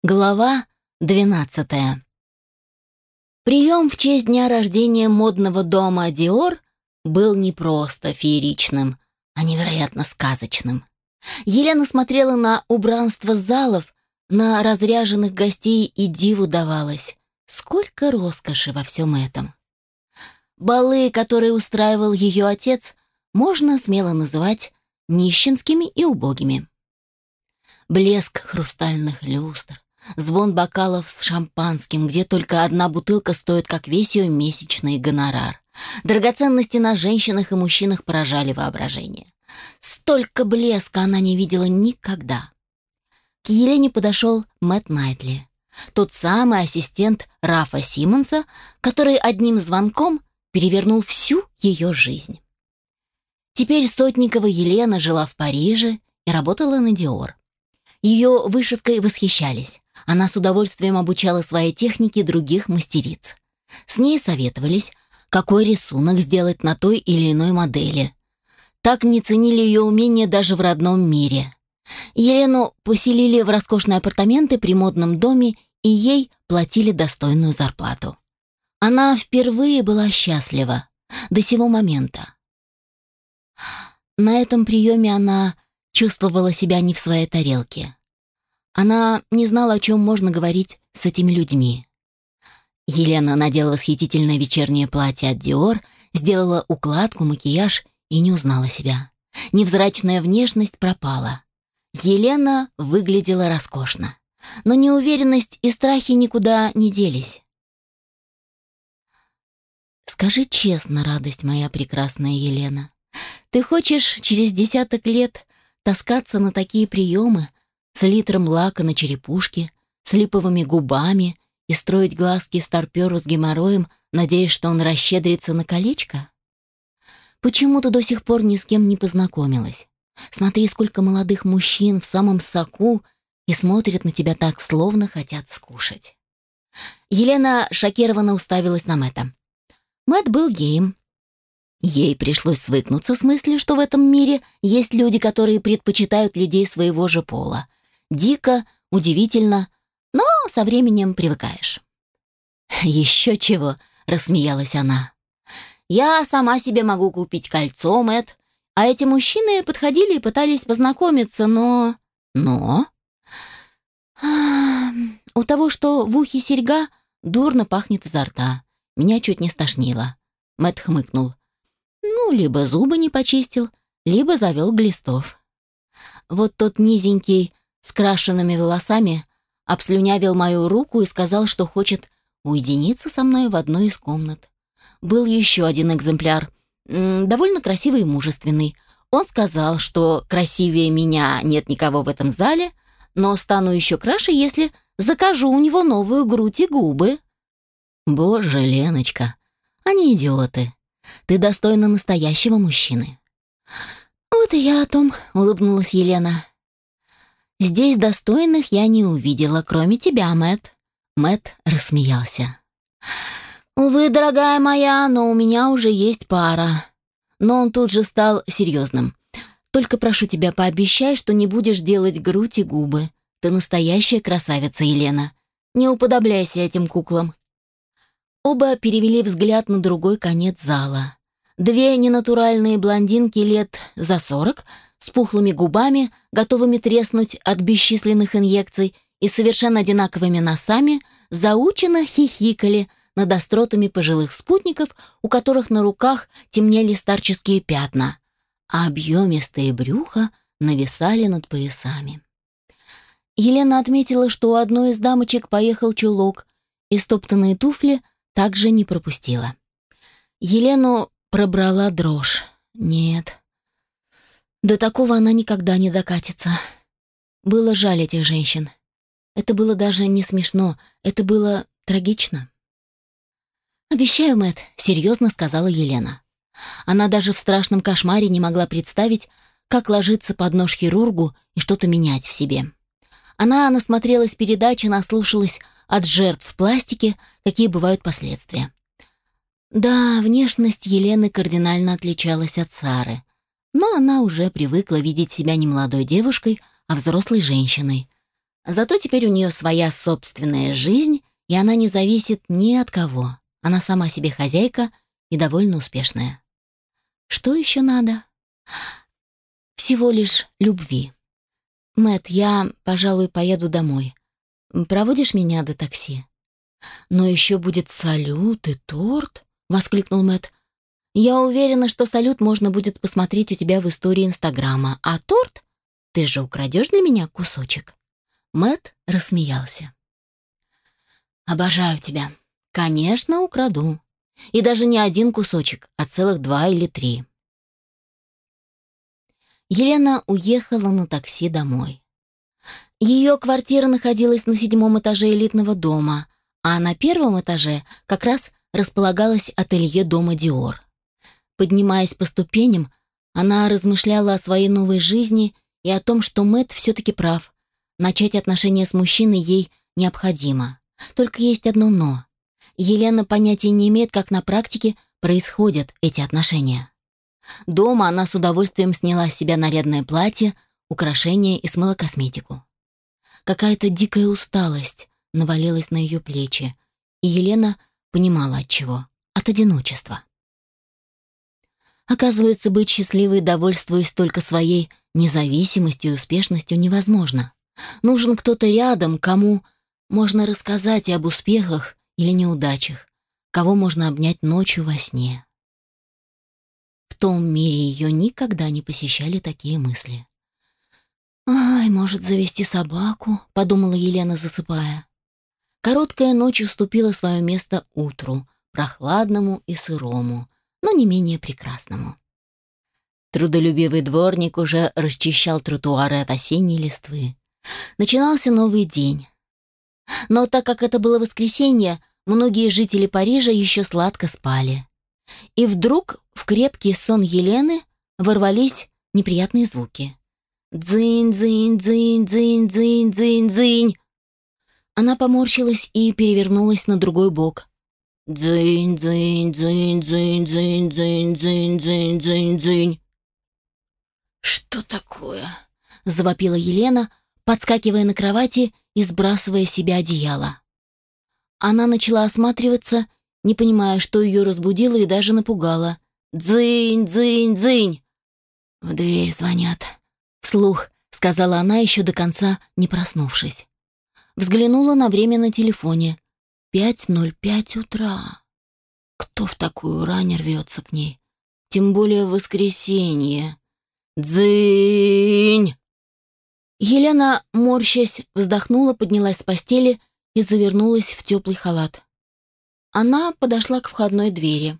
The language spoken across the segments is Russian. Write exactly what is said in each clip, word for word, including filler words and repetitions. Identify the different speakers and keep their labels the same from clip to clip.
Speaker 1: Глава двенадцатая. Прием в честь дня рождения модного дома Dior был не просто фееричным, а невероятно сказочным. Елена смотрела на убранство залов, на разряженных гостей и диву давалось. Сколько роскоши во всем этом. Балы, которые устраивал ее отец, можно смело называть нищенскими и убогими. Блеск хрустальных люстр, звон бокалов с шампанским, где только одна бутылка стоит как весь ее месячный гонорар. Драгоценности на женщинах и мужчинах поражали воображение. Столько блеска она не видела никогда. К Елене подошел Мэтт Найтли, тот самый ассистент Рафа Симмонса, который одним звонком перевернул всю ее жизнь. Теперь Сотникова Елена жила в Париже и работала на Dior. Ее вышивкой восхищались. Она с удовольствием обучала своей технике других мастериц. С ней советовались, какой рисунок сделать на той или иной модели. Так не ценили ее умения даже в родном мире. Елену поселили в роскошные апартаменты при модном доме, и ей платили достойную зарплату. Она впервые была счастлива до сего момента. На этом приеме она чувствовала себя не в своей тарелке. Она не знала, о чем можно говорить с этими людьми. Елена надела восхитительное вечернее платье от Dior, сделала укладку, макияж и не узнала себя. Невзрачная внешность пропала. Елена выглядела роскошно, но неуверенность и страхи никуда не делись. «Скажи честно, радость моя прекрасная Елена, ты хочешь через десяток лет таскаться на такие приемы с литром лака на черепушке, с липовыми губами и строить глазки старперу с геморроем, надеясь, что он расщедрится на колечко? Почему ты до сих пор ни с кем не познакомилась? Смотри, сколько молодых мужчин в самом соку и смотрят на тебя так, словно хотят скушать». Елена шокированно уставилась на Мэтта. Мэтт был геем. Ей пришлось свыкнуться с мыслью, что в этом мире есть люди, которые предпочитают людей своего же пола. Дико, удивительно, но со временем привыкаешь. «Еще чего», — рассмеялась она. «Я сама себе могу купить кольцо, Мэтт, а эти мужчины подходили и пытались познакомиться, но...» «Но?» «У того, что в ухе серьга, дурно пахнет изо рта. Меня чуть не стошнило». Мэтт хмыкнул. «Ну, либо зубы не почистил, либо завел глистов. Вот тот низенький, с крашенными волосами, обслюнявил мою руку и сказал, что хочет уединиться со мной в одной из комнат. Был еще один экземпляр, довольно красивый и мужественный. Он сказал, что красивее меня нет никого в этом зале, но стану еще краше, если закажу у него новую грудь и губы». «Боже, Леночка, они идиоты. Ты достойна настоящего мужчины». «Вот и я о том», — улыбнулась Елена. «Здесь достойных я не увидела, кроме тебя, Мэтт». Мэтт рассмеялся. «Увы, дорогая моя, но у меня уже есть пара». Но он тут же стал серьезным. «Только прошу тебя, пообещай, что не будешь делать грудь и губы. Ты настоящая красавица, Елена. Не уподобляйся этим куклам». Оба перевели взгляд на другой конец зала. Две ненатуральные блондинки лет за сорок, с пухлыми губами, готовыми треснуть от бесчисленных инъекций, и совершенно одинаковыми носами, заученно хихикали над остротами пожилых спутников, у которых на руках темнели старческие пятна, а объемистые брюха нависали над поясами. Елена отметила, что у одной из дамочек поехал чулок, и стоптанные туфли также не пропустила. Елену пробрала дрожь. Нет, до такого она никогда не докатится. Было жаль этих женщин. Это было даже не смешно, это было трагично. «Обещаю, Мэтт», — серьезно сказала Елена. Она даже в страшном кошмаре не могла представить, как ложиться под нож хирургу и что-то менять в себе. Она насмотрелась передачи, наслушалась от жертв пластики, какие бывают последствия. Да, внешность Елены кардинально отличалась от Сары, но она уже привыкла видеть себя не молодой девушкой, а взрослой женщиной. Зато теперь у нее своя собственная жизнь, и она не зависит ни от кого. Она сама себе хозяйка и довольно успешная. Что еще надо? Всего лишь любви. Мэт, я, пожалуй, поеду домой. Проводишь меня до такси? Но еще будет салют и торт, воскликнул Мэт. Я уверена, что салют можно будет посмотреть у тебя в истории Инстаграма, а торт? Ты же украдешь для меня кусочек. Мэт рассмеялся. «Обожаю тебя. Конечно, украду. И даже не один кусочек, а целых два или три». Елена уехала на такси домой. Ее квартира находилась на седьмом этаже элитного дома, а на первом этаже как раз располагалось ателье дома Диор. Поднимаясь по ступеням, она размышляла о своей новой жизни и о том, что Мэт все-таки прав. Начать отношения с мужчиной ей необходимо. Только есть одно «но». Елена понятия не имеет, как на практике происходят эти отношения. Дома она с удовольствием сняла с себя нарядное платье, украшения и смыла косметику. Какая-то дикая усталость навалилась на ее плечи, и Елена понимала от чего. От одиночества. Оказывается, быть счастливой, довольствуясь только своей независимостью и успешностью, невозможно. Нужен кто-то рядом, кому можно рассказать и об успехах или неудачах, кого можно обнять ночью во сне. В том мире ее никогда не посещали такие мысли. «Ай, может, завести собаку?» — подумала Елена, засыпая. Короткая ночь уступила свое место утру, прохладному и сырому, но не менее прекрасному. Трудолюбивый дворник уже расчищал тротуары от осенней листвы. Начинался новый день. Но так как это было воскресенье, многие жители Парижа еще сладко спали. И вдруг в крепкий сон Елены ворвались неприятные звуки. Дзынь, дзынь, дзынь, дзынь, дзынь, дзынь, дзынь. Она поморщилась и перевернулась на другой бок. Дзынь, дзынь, дзынь, дзынь, дзынь, дзынь, дзынь, дзынь, дзынь, дзынь. «Что такое?» — завопила Елена, подскакивая на кровати и сбрасывая с себя одеяло. Она начала осматриваться, не понимая, что ее разбудило и даже напугало. «Дзынь, дзынь, дзынь!» «В дверь звонят», — вслух сказала она, еще до конца не проснувшись. Взглянула на время на телефоне. Пять ноль пять утра. Кто в такую рань рвется к ней? Тем более в воскресенье. «Дзынь!» Елена, морщась, вздохнула, поднялась с постели и завернулась в теплый халат. Она подошла к входной двери.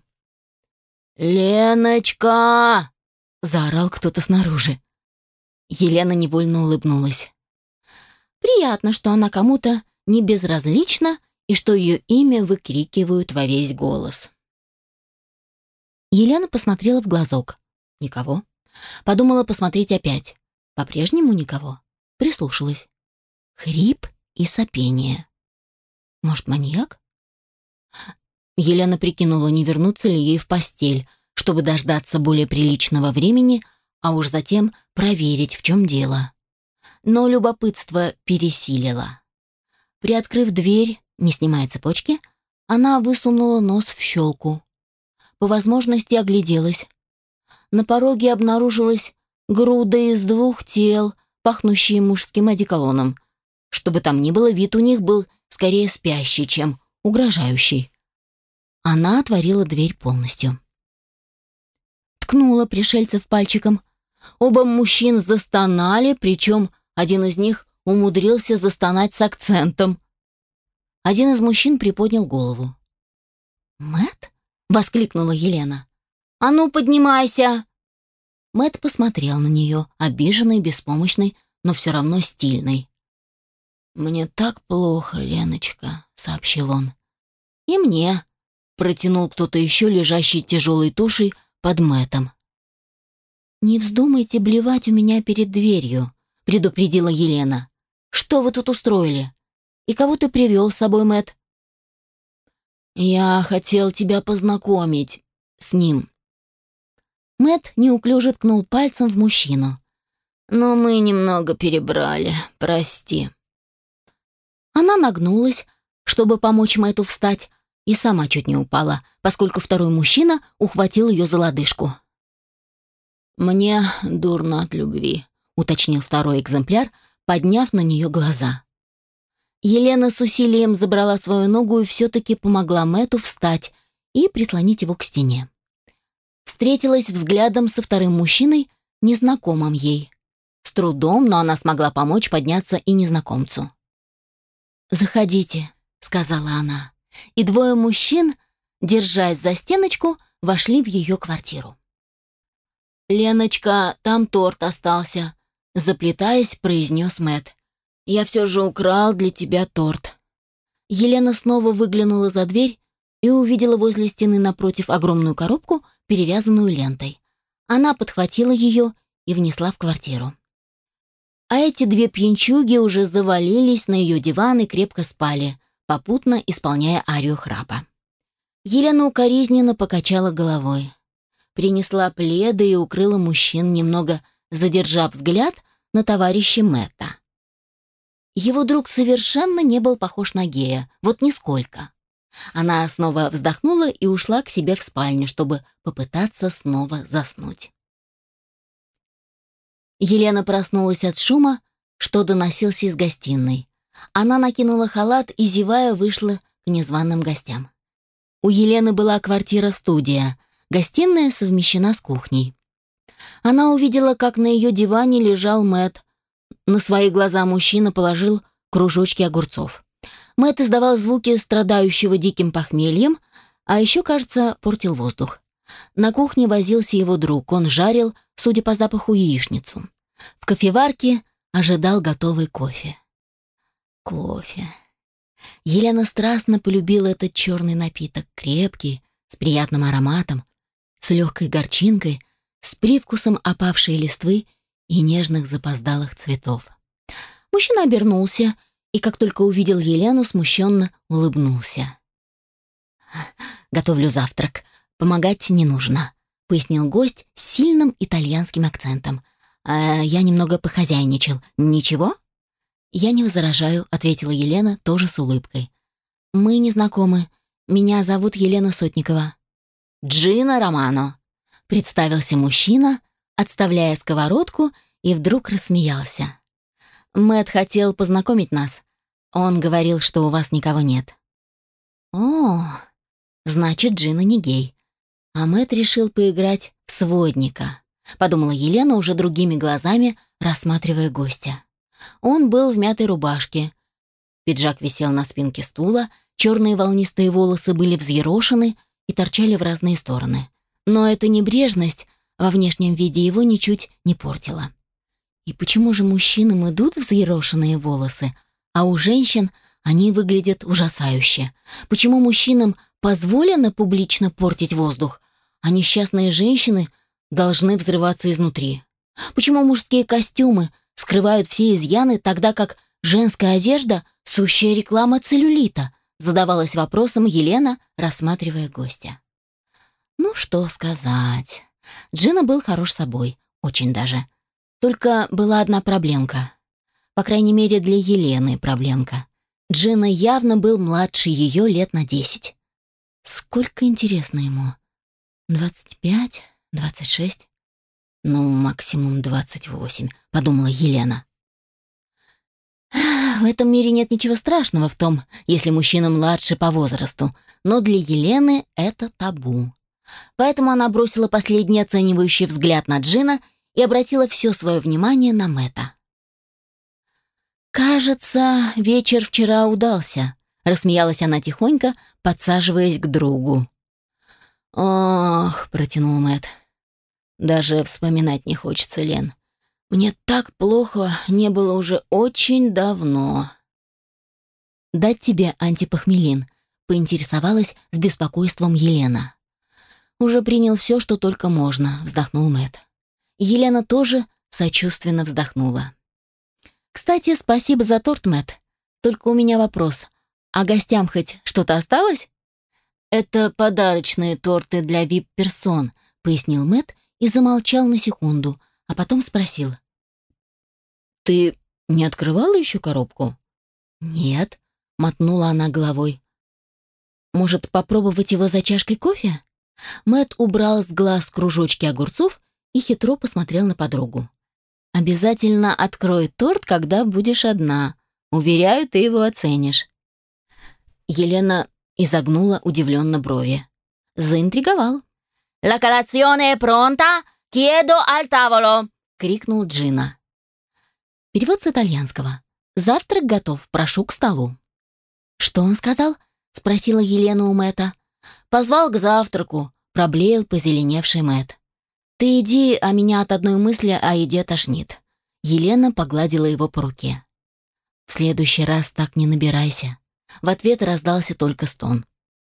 Speaker 1: «Леночка!» — заорал кто-то снаружи. Елена невольно улыбнулась. Приятно, что она кому-то не безразлична и что ее имя выкрикивают во весь голос. Елена посмотрела в глазок. Никого. Подумала посмотреть опять. По-прежнему никого. Прислушалась. Хрип и сопение. Может, маньяк? Елена прикинула, не вернуться ли ей в постель, чтобы дождаться более приличного времени, а уж затем проверить, в чем дело. Но любопытство пересилило. Приоткрыв дверь, не снимая цепочки, она высунула нос в щелку. По возможности огляделась. На пороге обнаружилась груда из двух тел, пахнущие мужским одеколоном. Что бы там ни было, вид у них был скорее спящий, чем угрожающий. Она отворила дверь полностью. Ткнула пришельцев пальчиком. Оба мужчин застонали, причем один из них умудрился застонать с акцентом. Один из мужчин приподнял голову. «Мэтт?» — воскликнула Елена. «А ну, поднимайся!» Мэтт посмотрел на нее, обиженный, беспомощный, но все равно стильный. «Мне так плохо, Леночка», — сообщил он. «И мне», — протянул кто-то еще, лежащий тяжелой тушей под Мэттом. «Не вздумайте блевать у меня перед дверью», — предупредила Елена. «Что вы тут устроили? И кого ты привел с собой, Мэтт?» «Я хотел тебя познакомить с ним». Мэтт неуклюже ткнул пальцем в мужчину. «Но мы немного перебрали, прости». Она нагнулась, чтобы помочь Мэтту встать, и сама чуть не упала, поскольку второй мужчина ухватил ее за лодыжку. «Мне дурно от любви», — уточнил второй экземпляр, подняв на нее глаза. Елена с усилием забрала свою ногу и все-таки помогла Мэтту встать и прислонить его к стене. Встретилась взглядом со вторым мужчиной, незнакомым ей. С трудом, но она смогла помочь подняться и незнакомцу. «Заходите», — сказала она, и двое мужчин, держась за стеночку, вошли в ее квартиру. «Леночка, там торт остался», — заплетаясь, произнес Мэтт. «Я все же украл для тебя торт». Елена снова выглянула за дверь и увидела возле стены напротив огромную коробку, перевязанную лентой. Она подхватила ее и внесла в квартиру. А эти две пьянчуги уже завалились на ее диван и крепко спали, попутно исполняя арию храпа. Елена укоризненно покачала головой. Принесла пледы и укрыла мужчин, немного задержав взгляд на товарища Мэтта. Его друг совершенно не был похож на гея, вот нисколько. Она снова вздохнула и ушла к себе в спальню, чтобы попытаться снова заснуть. Елена проснулась от шума, что доносился из гостиной. Она накинула халат и, зевая, вышла к незваным гостям. У Елены была квартира-студия, гостиная совмещена с кухней. Она увидела, как на ее диване лежал Мэтт. На свои глаза мужчина положил кружочки огурцов. Мэтт издавал звуки страдающего диким похмельем, а еще, кажется, портил воздух. На кухне возился его друг, он жарил, судя по запаху, яичницу. В кофеварке ожидал готовый кофе. Кофе. Елена страстно полюбила этот черный напиток, крепкий, с приятным ароматом, с легкой горчинкой, с привкусом опавшей листвы и нежных запоздалых цветов. Мужчина обернулся и, как только увидел Елену, смущенно улыбнулся. «Готовлю завтрак. Помогать не нужно», — пояснил гость с сильным итальянским акцентом. «А я немного похозяйничал. Ничего?» «Я не возражаю», — ответила Елена, тоже с улыбкой. «Мы не знакомы. Меня зовут Елена Сотникова». «Джино Романо», — представился мужчина, отставляя сковородку, и вдруг рассмеялся. «Мэтт хотел познакомить нас. Он говорил, что у вас никого нет». «О, значит, Джино не гей. А Мэтт решил поиграть в сводника», — подумала Елена уже другими глазами, рассматривая гостя. Он был в мятой рубашке. Пиджак висел на спинке стула, черные волнистые волосы были взъерошены и торчали в разные стороны. Но эта небрежность во внешнем виде его ничуть не портила. И почему же мужчинам идут взъерошенные волосы, а у женщин они выглядят ужасающе? Почему мужчинам позволено публично портить воздух, а несчастные женщины должны взрываться изнутри? Почему мужские костюмы скрывают все изъяны, тогда как женская одежда — сущая реклама целлюлита? Задавалась вопросом Елена, рассматривая гостя. Ну, что сказать. Джино был хорош собой, очень даже. Только была одна проблемка. По крайней мере, для Елены проблемка. Джино явно был младше ее лет на десять. Сколько, интересно, ему? Двадцать пять? Двадцать шесть? Ну, максимум двадцать восемь, подумала Елена. В этом мире нет ничего страшного в том, если мужчина младше по возрасту, но для Елены это табу. Поэтому она бросила последний оценивающий взгляд на Джино и обратила все свое внимание на Мэтта. «Кажется, вечер вчера удался», — рассмеялась она тихонько, подсаживаясь к другу. «Ох», — протянул Мэтт, — «даже вспоминать не хочется, Лен. Мне так плохо не было уже очень давно». «Дать тебе антипохмелин?» — поинтересовалась с беспокойством Елена. «Уже принял все, что только можно», — вздохнул Мэтт. Елена тоже сочувственно вздохнула. «Кстати, спасибо за торт, Мэтт. Только у меня вопрос. А гостям хоть что-то осталось?» «Это подарочные торты для вип-персон», — пояснил Мэтт и замолчал на секунду, а потом спросил. «Ты не открывала еще коробку?» «Нет», мотнула она головой. Может, попробовать его за чашкой кофе? Мэтт убрал с глаз кружочки огурцов и хитро посмотрел на подругу. «Обязательно открой торт, когда будешь одна. Уверяю, ты его оценишь». Елена изогнула удивленно брови. Заинтриговал. «La colazione è pronta? Chiedo al tavolo!» — крикнул Джина. Перевод с итальянского. «Завтрак готов, прошу к столу». «Что он сказал?» — спросила Елена у Мэтта. «Позвал к завтраку», — проблеял позеленевший Мэтт. «Ты иди, а меня от одной мысли о еде тошнит». Елена погладила его по руке. «В следующий раз так не набирайся». В ответ раздался только стон.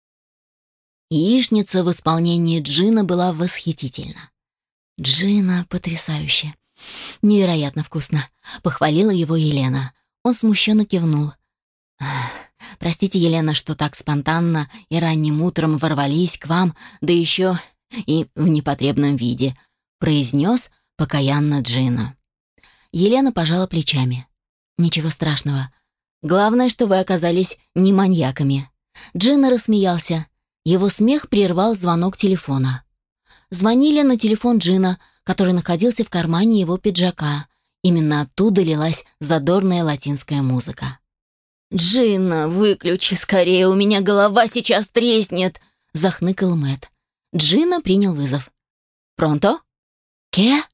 Speaker 1: Яичница в исполнении Джина была восхитительна. «Джина потрясающе. Невероятно вкусно», — похвалила его Елена. Он смущенно кивнул. «Простите, Елена, что так спонтанно и ранним утром ворвались к вам, да еще и в непотребном виде», — произнес покаянно Джина. Елена пожала плечами. «Ничего страшного. Главное, что вы оказались не маньяками». Джина рассмеялся. Его смех прервал звонок телефона. Звонили на телефон Джина, который находился в кармане его пиджака. Именно оттуда лилась задорная латинская музыка. «Джина, выключи скорее, у меня голова сейчас треснет!» — захныкал Мэтт. Джина принял вызов. «Пронто? Che?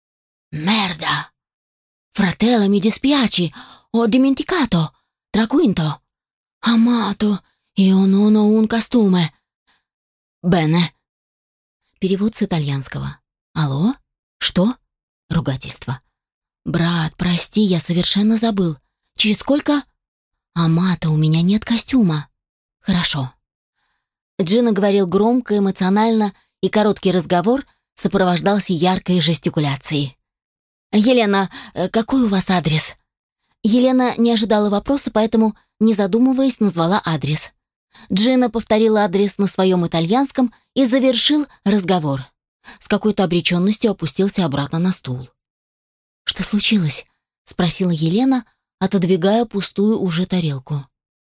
Speaker 1: Merda! Fratello, mi dispiace, ho dimenticato, traquinto, amato, io non ho un costume. Bene». Перевод с итальянского. «Алло? Что?» Ругательство. «Брат, прости, я совершенно забыл. Через сколько?» «Амато, у меня нет костюма». «Хорошо». Джина говорил громко, эмоционально, и короткий разговор сопровождался яркой жестикуляцией. «Елена, какой у вас адрес?» Елена не ожидала вопроса, поэтому, не задумываясь, назвала адрес. Джина повторил адрес на своем итальянском и завершил разговор. С какой-то обреченностью опустился обратно на стул. «Что случилось?» — спросила Елена, отодвигая пустую уже тарелку.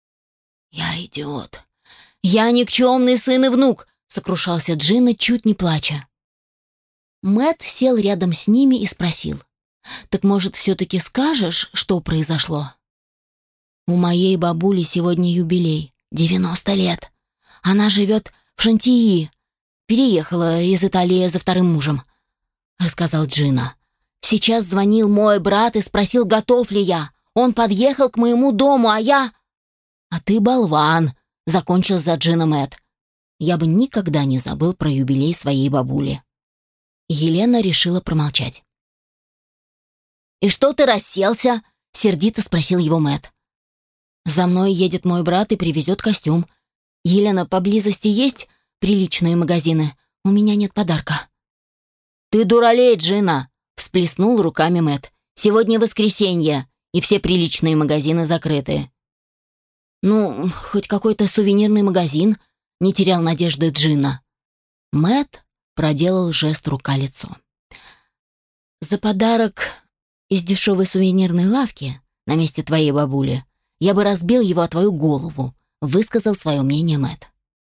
Speaker 1: «Я идиот. Я никчемный сын и внук», — сокрушался Джина, чуть не плача. Мэтт сел рядом с ними и спросил. «Так, может, все-таки скажешь, что произошло?» «У моей бабули сегодня юбилей. девяносто лет. Она живет в Шантии. Переехала из Италии за вторым мужем», — рассказал Джина. «Сейчас звонил мой брат и спросил, готов ли я. Он подъехал к моему дому, а я...» «А ты болван», — закончил за Джина Мэтт. «Я бы никогда не забыл про юбилей своей бабули». Елена решила промолчать. «И что ты расселся?» — сердито спросил его Мэтт. «За мной едет мой брат и привезет костюм. Елена, поблизости есть приличные магазины? У меня нет подарка». «Ты дуралей, Джина!» — всплеснул руками Мэтт. «Сегодня воскресенье, и все приличные магазины закрыты». «Ну, хоть какой-то сувенирный магазин», — не терял надежды Джина. Мэтт проделал жест рука-лицо. «За подарок из дешевой сувенирной лавки на месте твоей бабули я бы разбил его о твою голову», — высказал свое мнение Мэтт.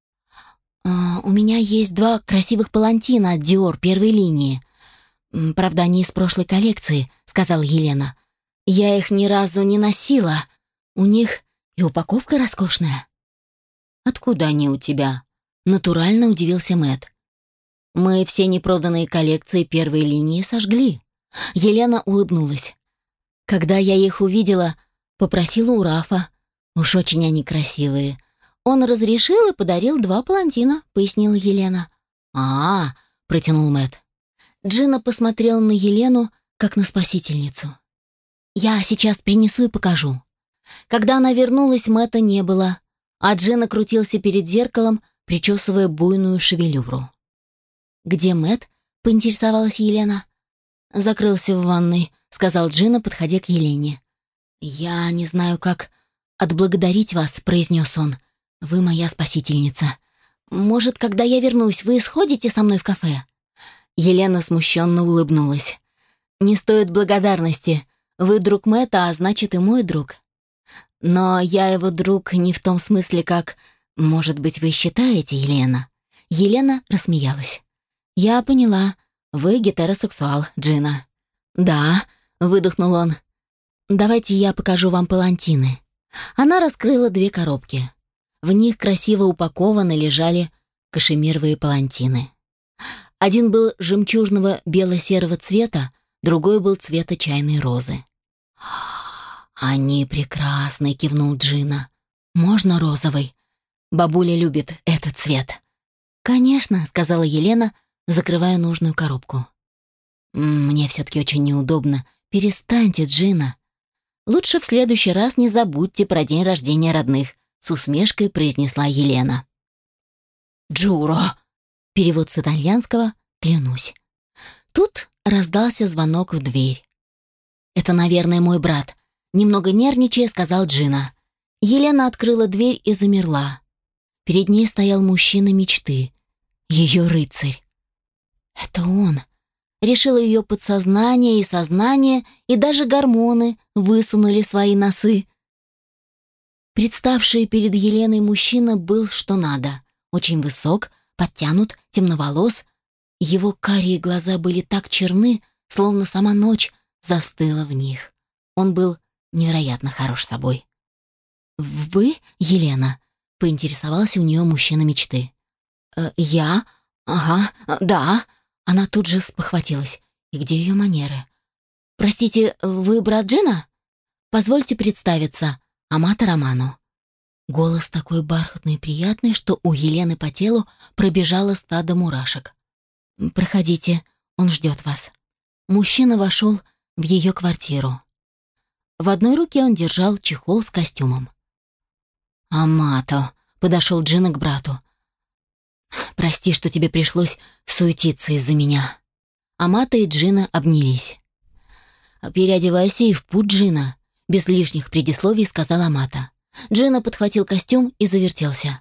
Speaker 1: А, «У меня есть два красивых палантина от Dior первой линии. Правда, они из прошлой коллекции», — сказала Елена. «Я их ни разу не носила. У них и упаковка роскошная». «Откуда они у тебя?» — натурально удивился Мэтт. «Мы все непроданные коллекции первой линии сожгли». Елена улыбнулась. «Когда я их увидела, попросила у Рафа. Уж очень они красивые. Он разрешил и подарил два палантина», — пояснила Елена. «А-а-а», — протянул Мэтт. Джина посмотрел на Елену, как на спасительницу. «Я сейчас принесу и покажу». Когда она вернулась, Мэтта не было, а Джина крутился перед зеркалом, причесывая буйную шевелюру. «Где Мэтт?» — поинтересовалась Елена. «Закрылся в ванной», — сказал Джина, подходя к Елене. «Я не знаю, как отблагодарить вас», — произнес он. «Вы моя спасительница. Может, когда я вернусь, вы сходите со мной в кафе?» Елена смущенно улыбнулась. «Не стоит благодарности. Вы друг Мэтта, а значит и мой друг». Но я его друг не в том смысле, как, может быть, вы считаете, Елена?» Елена рассмеялась. «Я поняла. Вы гетеросексуал, Джина». «Да», — выдохнул он. «Давайте я покажу вам палантины». Она раскрыла две коробки. В них красиво упакованы лежали кашемировые палантины. Один был жемчужного бело-серого цвета, другой был цвета чайной розы. «Они прекрасны», — кивнул Джина. «Можно розовый? Бабуля любит этот цвет». «Конечно», — сказала Елена, закрывая нужную коробку. «Мне все-таки очень неудобно. Перестаньте, Джина. Лучше в следующий раз не забудьте про день рождения родных», — с усмешкой произнесла Елена. «Джуро», — перевод с итальянского, клянусь. Тут раздался звонок в дверь. «Это, наверное, мой брат», — немного нервничая сказал Джина. Елена открыла дверь и замерла. Перед ней стоял мужчина мечты, ее рыцарь. Это он. Решило ее подсознание и сознание, и даже гормоны высунули свои носы. Представший перед Еленой мужчина был что надо. Очень высок, подтянут, темноволос. Его карие глаза были так черны, словно сама ночь застыла в них. Он был невероятно хорош собой. «Вы, Елена?» — поинтересовался у нее мужчина мечты. «Э, «Я? Ага, да». Она тут же спохватилась. И где ее манеры? «Простите, вы брат Джина? Позвольте представиться, Амата Романо». Голос такой бархатный и приятный, что у Елены по телу пробежало стадо мурашек. «Проходите, он ждет вас». Мужчина вошел в ее квартиру. В одной руке он держал чехол с костюмом. «Амато», — подошел Джина к брату. «Прости, что тебе пришлось суетиться из-за меня». Амато и Джина обнялись. «Переодевайся и в путь, Джина», — без лишних предисловий сказал Амато. Джина подхватил костюм и завертелся.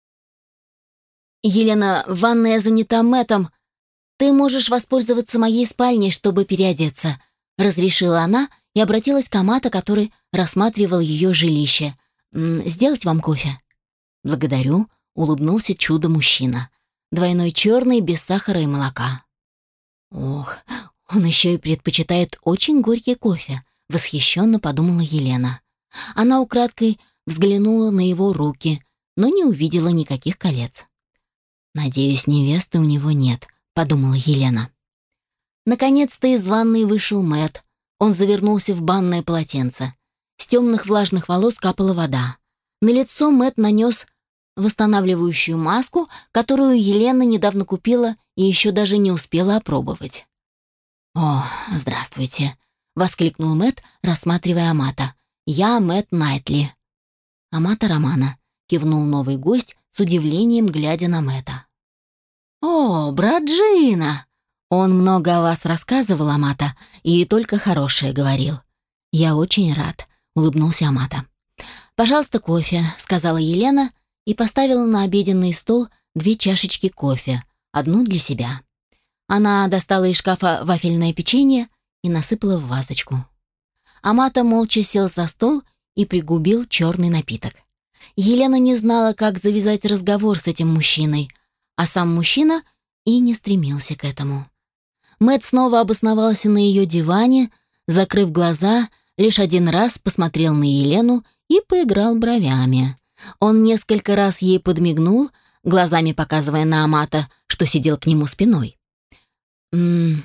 Speaker 1: «Елена, ванная занята Мэттом. Ты можешь воспользоваться моей спальней, чтобы переодеться», — разрешила она и обратилась к Амато, который рассматривал ее жилище. «М, «Сделать вам кофе?» «Благодарю», — улыбнулся чудо-мужчина. Двойной черный, без сахара и молока. «Ох, он еще и предпочитает очень горький кофе», — восхищенно подумала Елена. Она украдкой взглянула на его руки, но не увидела никаких колец. «Надеюсь, невесты у него нет», — подумала Елена. Наконец-то из ванной вышел Мэтт. Он завернулся в банное полотенце. С темных влажных волос капала вода. На лицо Мэтт нанес восстанавливающую маску, которую Елена недавно купила и еще даже не успела опробовать. «О, здравствуйте», — воскликнул Мэтт, рассматривая Амато. «Я Мэтт Найтли». «Амато Романо», — кивнул новый гость, с удивлением глядя на Мэтта. «О, брат Джина! Он много о вас рассказывал, Амато, и только хорошее говорил». «Я очень рад», — улыбнулся Амато. «Пожалуйста, кофе», — сказала Елена и поставила на обеденный стол две чашечки кофе, одну для себя. Она достала из шкафа вафельное печенье и насыпала в вазочку. Амато молча сел за стол и пригубил черный напиток. Елена не знала, как завязать разговор с этим мужчиной, а сам мужчина и не стремился к этому. Мэтт снова обосновался на ее диване, закрыв глаза, лишь один раз посмотрел на Елену и поиграл бровями. Он несколько раз ей подмигнул, глазами показывая на Амато, что сидел к нему спиной. «М-м,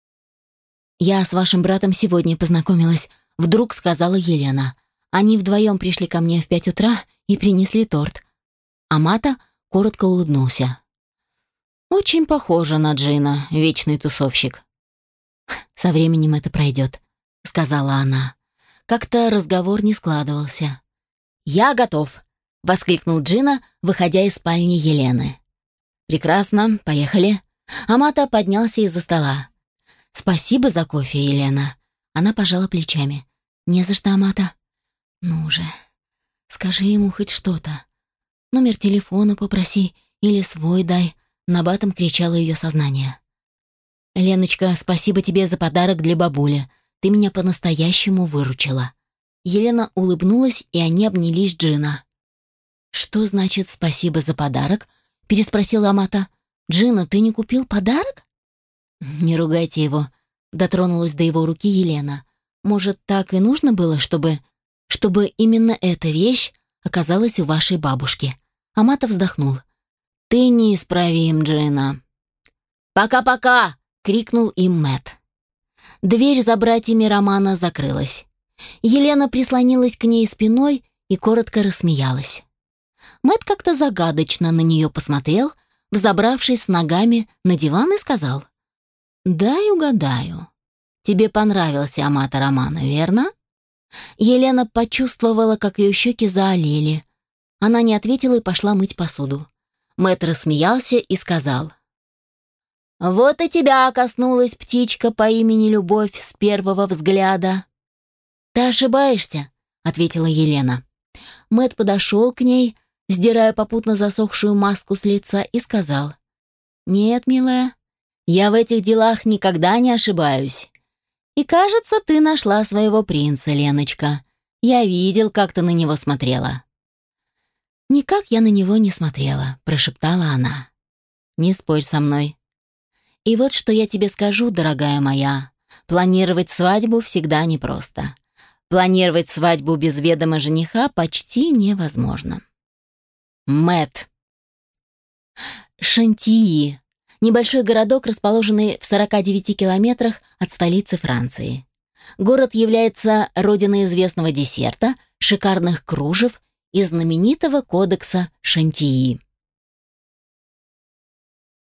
Speaker 1: я с вашим братом сегодня познакомилась», — вдруг сказала Елена. «Они вдвоем пришли ко мне в пять утра и принесли торт». Амато коротко улыбнулся. «Очень похоже на Джина, вечный тусовщик». «Со временем это пройдет», — сказала она. Как-то разговор не складывался. «Я готов», — воскликнул Джина, выходя из спальни Елены. «Прекрасно, поехали». Амато поднялся из-за стола. «Спасибо за кофе, Елена». Она пожала плечами. «Не за что, Амато». «Ну же, скажи ему хоть что-то. Номер телефона попроси или свой дай», — набатом кричало ее сознание. «Леночка, спасибо тебе за подарок для бабули. Ты меня по-настоящему выручила». Елена улыбнулась, и они обнялись Джина. «Что значит спасибо за подарок?» — переспросила Амата. «Джина, ты не купил подарок?» «Не ругайте его», — дотронулась до его руки Елена. «Может, так и нужно было, чтобы... чтобы именно эта вещь оказалась у вашей бабушки?» Амата вздохнул. «Ты неисправим, Джина». «Пока-пока!» — крикнул им Мэтт. Дверь за братьями Романа закрылась. Елена прислонилась к ней спиной и коротко рассмеялась. Мэтт как-то загадочно на нее посмотрел, взобравшись с ногами на диван, и сказал: «Дай угадаю. Тебе понравился Амата Романа, верно?» Елена почувствовала, как ее щеки заолели. Она не ответила и пошла мыть посуду. Мэтт рассмеялся и сказал: «Вот и тебя коснулась птичка по имени Любовь с первого взгляда». «Ты ошибаешься», — ответила Елена. Мэтт подошел к ней, сдирая попутно засохшую маску с лица, и сказал: «Нет, милая, я в этих делах никогда не ошибаюсь. И, кажется, ты нашла своего принца, Леночка. Я видел, как ты на него смотрела». «Никак я на него не смотрела», — прошептала она. «Не спорь со мной. И вот что я тебе скажу, дорогая моя. Планировать свадьбу всегда непросто. Планировать свадьбу без ведома жениха почти невозможно». Мэтт. Шантии. Небольшой городок, расположенный в сорока девяти километрах от столицы Франции. Город является родиной известного десерта, шикарных кружев и знаменитого кодекса Шантии.